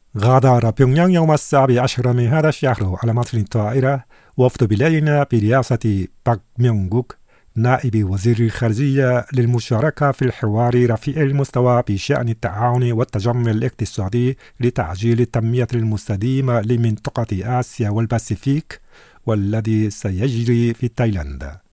غادر بيونغيانغ يوم 17 من هذا الشهر على متن الطائرة وفد بلادنا برئاسة باك ميونغ گوك نائب وزير الخارجية للمشاركة في الحوار رفيع المستوى بشأن التعاون والتجمع الاقتصادي لتعجيل التنمية المستدامة لمنطقة آسيا والباسيفيك والذي سيجري في تايلاند.